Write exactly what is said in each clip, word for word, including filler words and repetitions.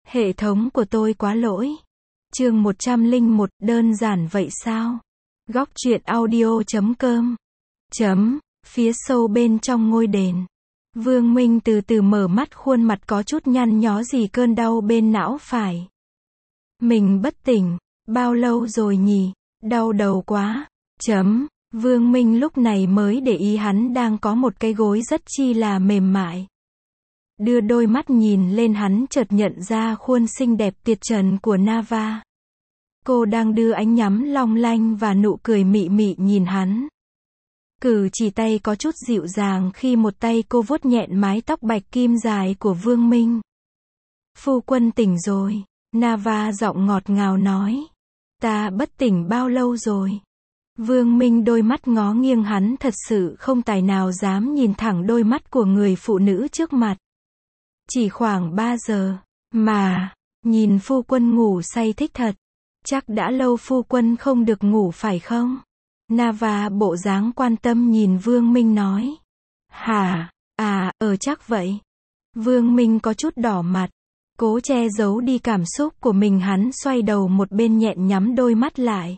Hệ thống của tôi quá lỗi. Chương một trăm lẻ một, đơn giản vậy sao? Góc truyện audio chấm com. Chấm, phía sâu bên trong ngôi đền. Vương Minh từ từ mở mắt, khuôn mặt có chút nhăn nhó vì cơn đau bên não phải. Mình bất tỉnh, bao lâu rồi nhỉ? Đau đầu quá. Chấm, Vương Minh lúc này mới để ý hắn đang có một cái gối rất chi là mềm mại. Đưa đôi mắt nhìn lên, hắn chợt nhận ra khuôn xinh đẹp tuyệt trần của Nava. Cô đang đưa ánh nhắm long lanh và nụ cười mị mị nhìn hắn. Cử chỉ tay có chút dịu dàng khi một tay cô vuốt nhẹn mái tóc bạch kim dài của Vương Minh. Phu quân tỉnh rồi, Nava giọng ngọt ngào nói. Ta bất tỉnh bao lâu rồi? Vương Minh đôi mắt ngó nghiêng, hắn thật sự không tài nào dám nhìn thẳng đôi mắt của người phụ nữ trước mặt. Chỉ khoảng ba giờ, mà, nhìn phu quân ngủ say thích thật. Chắc đã lâu phu quân không được ngủ phải không? Nava bộ dáng quan tâm nhìn Vương Minh nói. Hả, à, ờ chắc vậy. Vương Minh có chút đỏ mặt. Cố che giấu đi cảm xúc của mình, hắn xoay đầu một bên nhẹn nhắm đôi mắt lại.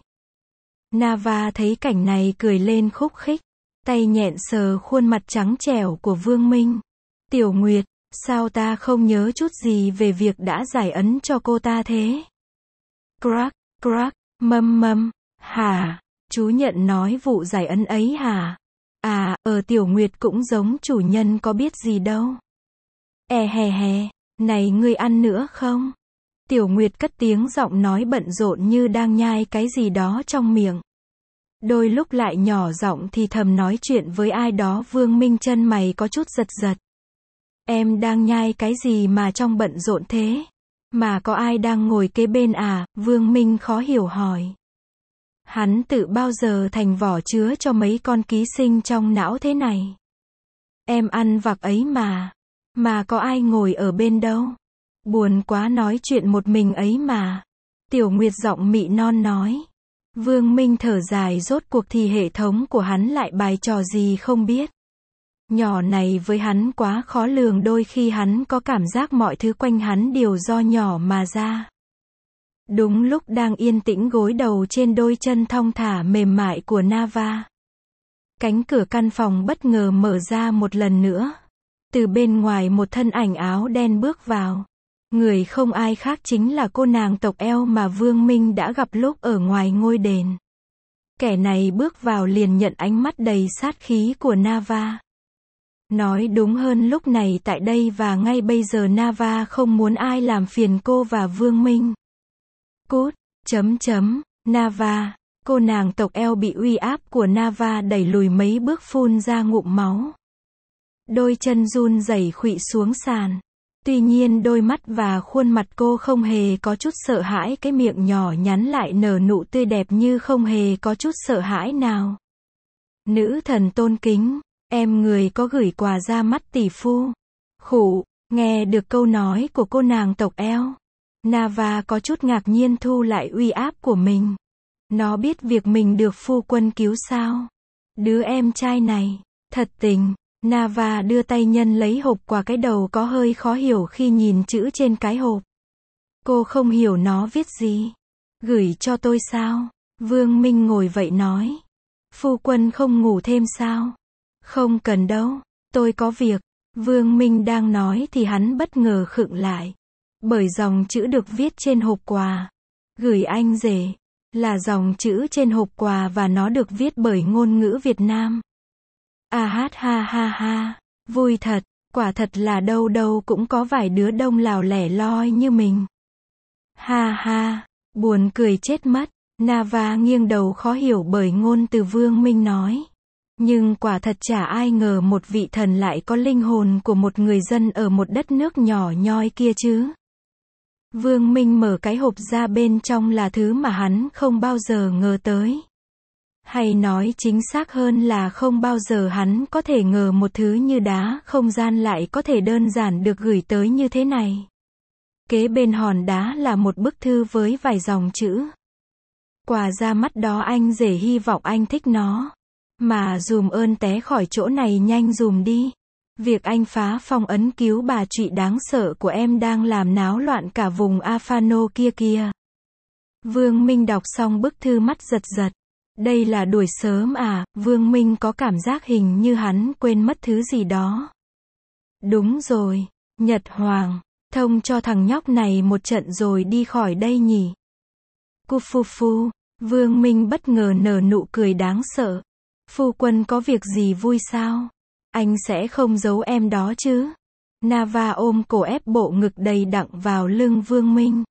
Nava thấy cảnh này cười lên khúc khích. Tay nhẹn sờ khuôn mặt trắng trẻo của Vương Minh. Tiểu Nguyệt, sao ta không nhớ chút gì về việc đã giải ấn cho cô ta thế? Crack, crack, mâm mâm, hả? Chú nhận nói vụ giải ấn ấy hả? À, ờ Tiểu Nguyệt cũng giống chủ nhân có biết gì đâu. E hè hè, này ngươi ăn nữa không? Tiểu Nguyệt cất tiếng giọng nói bận rộn như đang nhai cái gì đó trong miệng. Đôi lúc lại nhỏ giọng thì thầm nói chuyện với ai đó. Vương Minh chân mày có chút giật giật. Em đang nhai cái gì mà trông bận rộn thế? Mà có ai đang ngồi kế bên à? Vương Minh khó hiểu hỏi. Hắn tự bao giờ thành vỏ chứa cho mấy con ký sinh trong não thế này? Em ăn vặt ấy mà. Mà có ai ngồi ở bên đâu? Buồn quá, nói chuyện một mình ấy mà. Tiểu Nguyệt giọng mị non nói. Vương Minh thở dài, rốt cuộc thì hệ thống của hắn lại bài trò gì không biết. Nhỏ này với hắn quá khó lường, đôi khi hắn có cảm giác mọi thứ quanh hắn đều do nhỏ mà ra. Đúng lúc đang yên tĩnh gối đầu trên đôi chân thong thả mềm mại của Nava, cánh cửa căn phòng bất ngờ mở ra một lần nữa. Từ bên ngoài một thân ảnh áo đen bước vào. Người không ai khác chính là cô nàng tộc eo mà Vương Minh đã gặp lúc ở ngoài ngôi đền. Kẻ này bước vào liền nhận ánh mắt đầy sát khí của Nava. Nói đúng hơn, lúc này tại đây và ngay bây giờ Nava không muốn ai làm phiền cô và Vương Minh. Cút, chấm chấm, Nava, cô nàng tộc eo bị uy áp của Nava đẩy lùi mấy bước, phun ra ngụm máu. Đôi chân run rẩy khuỵu xuống sàn. Tuy nhiên đôi mắt và khuôn mặt cô không hề có chút sợ hãi, cái miệng nhỏ nhắn lại nở nụ tươi đẹp như không hề có chút sợ hãi nào. Nữ thần tôn kính, em người có gửi quà ra mắt tỷ phu. Khụ, nghe được câu nói của cô nàng tộc eo, Nava có chút ngạc nhiên thu lại uy áp của mình. Nó biết việc mình được phu quân cứu sao? Đứa em trai này, thật tình. Nava đưa tay nhân lấy hộp quà, cái đầu có hơi khó hiểu khi nhìn chữ trên cái hộp. Cô không hiểu nó viết gì. Gửi cho tôi sao? Vương Minh ngồi vậy nói. Phu quân không ngủ thêm sao? Không cần đâu, tôi có việc. Vương Minh đang nói thì hắn bất ngờ khựng lại. Bởi dòng chữ được viết trên hộp quà. Gửi anh rể. Là dòng chữ trên hộp quà và nó được viết bởi ngôn ngữ Việt Nam. À hát ha ha ha, vui thật, quả thật là đâu đâu cũng có vài đứa đông lào lẻ loi như mình. Ha ha, buồn cười chết mất. Nava nghiêng đầu khó hiểu bởi ngôn từ Vương Minh nói. Nhưng quả thật chả ai ngờ một vị thần lại có linh hồn của một người dân ở một đất nước nhỏ nhoi kia chứ. Vương Minh mở cái hộp ra, bên trong là thứ mà hắn không bao giờ ngờ tới. Hay nói chính xác hơn là không bao giờ hắn có thể ngờ một thứ như đá không gian lại có thể đơn giản được gửi tới như thế này. Kế bên hòn đá là một bức thư với vài dòng chữ. Quà ra mắt đó anh rể, hy vọng anh thích nó. Mà dùm ơn té khỏi chỗ này nhanh dùm đi. Việc anh phá phong ấn cứu bà trụy đáng sợ của em đang làm náo loạn cả vùng Afano kia kìa. Vương Minh đọc xong bức thư mắt giật giật. Đây là đuổi sớm à, Vương Minh có cảm giác hình như hắn quên mất thứ gì đó. Đúng rồi, Nhật Hoàng, thông cho thằng nhóc này một trận rồi đi khỏi đây nhỉ. Cu phu phu, Vương Minh bất ngờ nở nụ cười đáng sợ. Phu quân có việc gì vui sao? Anh sẽ không giấu em đó chứ? Nava ôm cổ ép bộ ngực đầy đặn vào lưng Vương Minh.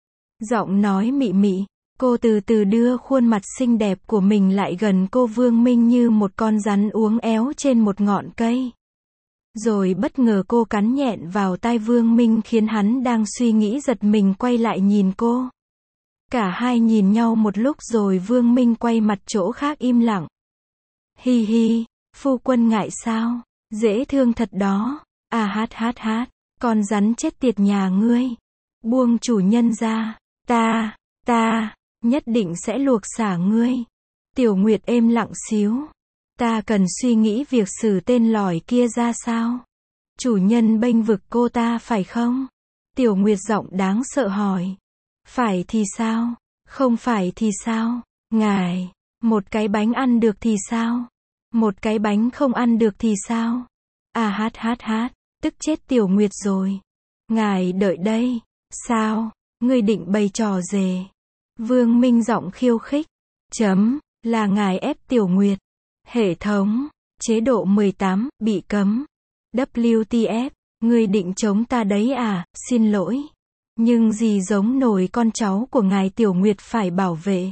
Giọng nói mị mị, cô từ từ đưa khuôn mặt xinh đẹp của mình lại gần cô Vương Minh như một con rắn uốn éo trên một ngọn cây. Rồi bất ngờ cô cắn nhẹn vào tai Vương Minh khiến hắn đang suy nghĩ giật mình quay lại nhìn cô. Cả hai nhìn nhau một lúc rồi Vương Minh quay mặt chỗ khác im lặng. Hi hi, phu quân ngại sao? Dễ thương thật đó. À hát hát hát, con rắn chết tiệt nhà ngươi. Buông chủ nhân ra, ta, ta, nhất định sẽ luộc xả ngươi. Tiểu Nguyệt êm lặng xíu. Ta cần suy nghĩ việc xử tên lỏi kia ra sao? Chủ nhân bênh vực cô ta phải không? Tiểu Nguyệt giọng đáng sợ hỏi. Phải thì sao? Không phải thì sao? Ngài, một cái bánh ăn được thì sao? Một cái bánh không ăn được thì sao? À hát hát hát, tức chết Tiểu Nguyệt rồi. Ngài đợi đây. Sao? Ngươi định bày trò dề? Vương Minh giọng khiêu khích. Chấm, là ngài ép Tiểu Nguyệt. Hệ thống, chế độ mười tám, bị cấm. W T F, ngươi định chống ta đấy à, xin lỗi. Nhưng gì giống nổi con cháu của ngài Tiểu Nguyệt phải bảo vệ.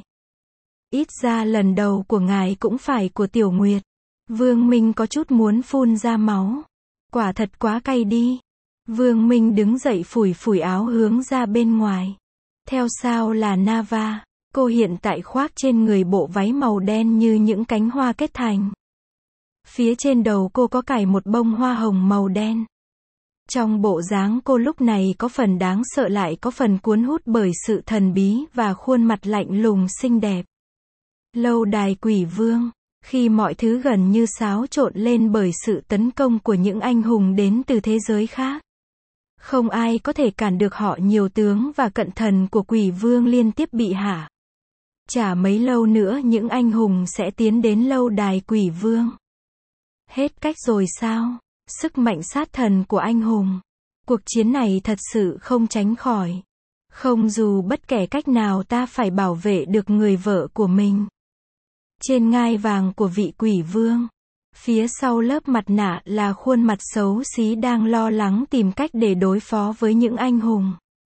Ít ra lần đầu của ngài cũng phải của Tiểu Nguyệt. Vương Minh có chút muốn phun ra máu. Quả thật quá cay đi. Vương Minh đứng dậy phủi phủi áo hướng ra bên ngoài. Theo sau là Nava. Cô hiện tại khoác trên người bộ váy màu đen như những cánh hoa kết thành. Phía trên đầu cô có cài một bông hoa hồng màu đen. Trong bộ dáng cô lúc này có phần đáng sợ lại có phần cuốn hút bởi sự thần bí và khuôn mặt lạnh lùng xinh đẹp. Lâu đài quỷ vương, khi mọi thứ gần như xáo trộn lên bởi sự tấn công của những anh hùng đến từ thế giới khác. Không ai có thể cản được họ, nhiều tướng và cận thần của quỷ vương liên tiếp bị hạ. Chả mấy lâu nữa những anh hùng sẽ tiến đến lâu đài quỷ vương. Hết cách rồi sao? Sức mạnh sát thần của anh hùng. Cuộc chiến này thật sự không tránh khỏi. Không dù bất kể cách nào ta phải bảo vệ được người vợ của mình. Trên ngai vàng của vị quỷ vương. Phía sau lớp mặt nạ là khuôn mặt xấu xí đang lo lắng tìm cách để đối phó với những anh hùng.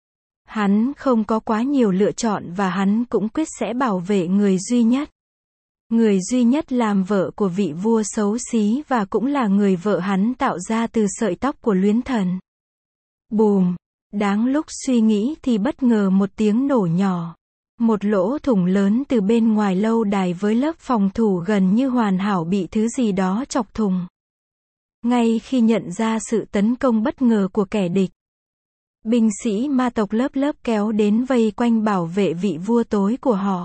Hắn không có quá nhiều lựa chọn và hắn cũng quyết sẽ bảo vệ người duy nhất. Người duy nhất làm vợ của vị vua xấu xí và cũng là người vợ hắn tạo ra từ sợi tóc của luyến thần. Bùm! Đáng lúc suy nghĩ thì bất ngờ một tiếng nổ nhỏ. Một lỗ thủng lớn từ bên ngoài lâu đài với lớp phòng thủ gần như hoàn hảo bị thứ gì đó chọc thủng. Ngay khi nhận ra sự tấn công bất ngờ của kẻ địch, binh sĩ ma tộc lớp lớp kéo đến vây quanh bảo vệ vị vua tối của họ.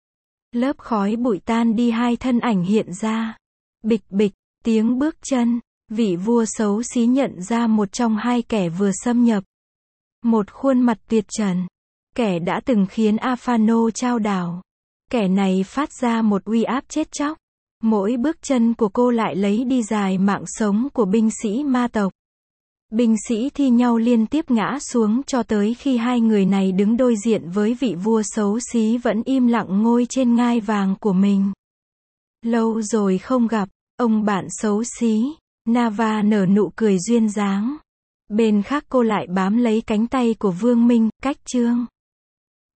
Lớp khói bụi tan đi, hai thân ảnh hiện ra. Bịch bịch, tiếng bước chân. Vị vua xấu xí nhận ra một trong hai kẻ vừa xâm nhập. Một khuôn mặt tuyệt trần. Kẻ đã từng khiến Afano chao đảo. Kẻ này phát ra một uy áp chết chóc. Mỗi bước chân của cô lại lấy đi dài mạng sống của binh sĩ ma tộc. Binh sĩ thi nhau liên tiếp ngã xuống cho tới khi hai người này đứng đối diện với vị vua xấu xí vẫn im lặng ngồi trên ngai vàng của mình. Lâu rồi không gặp, ông bạn xấu xí. Nava nở nụ cười duyên dáng. Bên khác cô lại bám lấy cánh tay của Vương Minh, cách chương.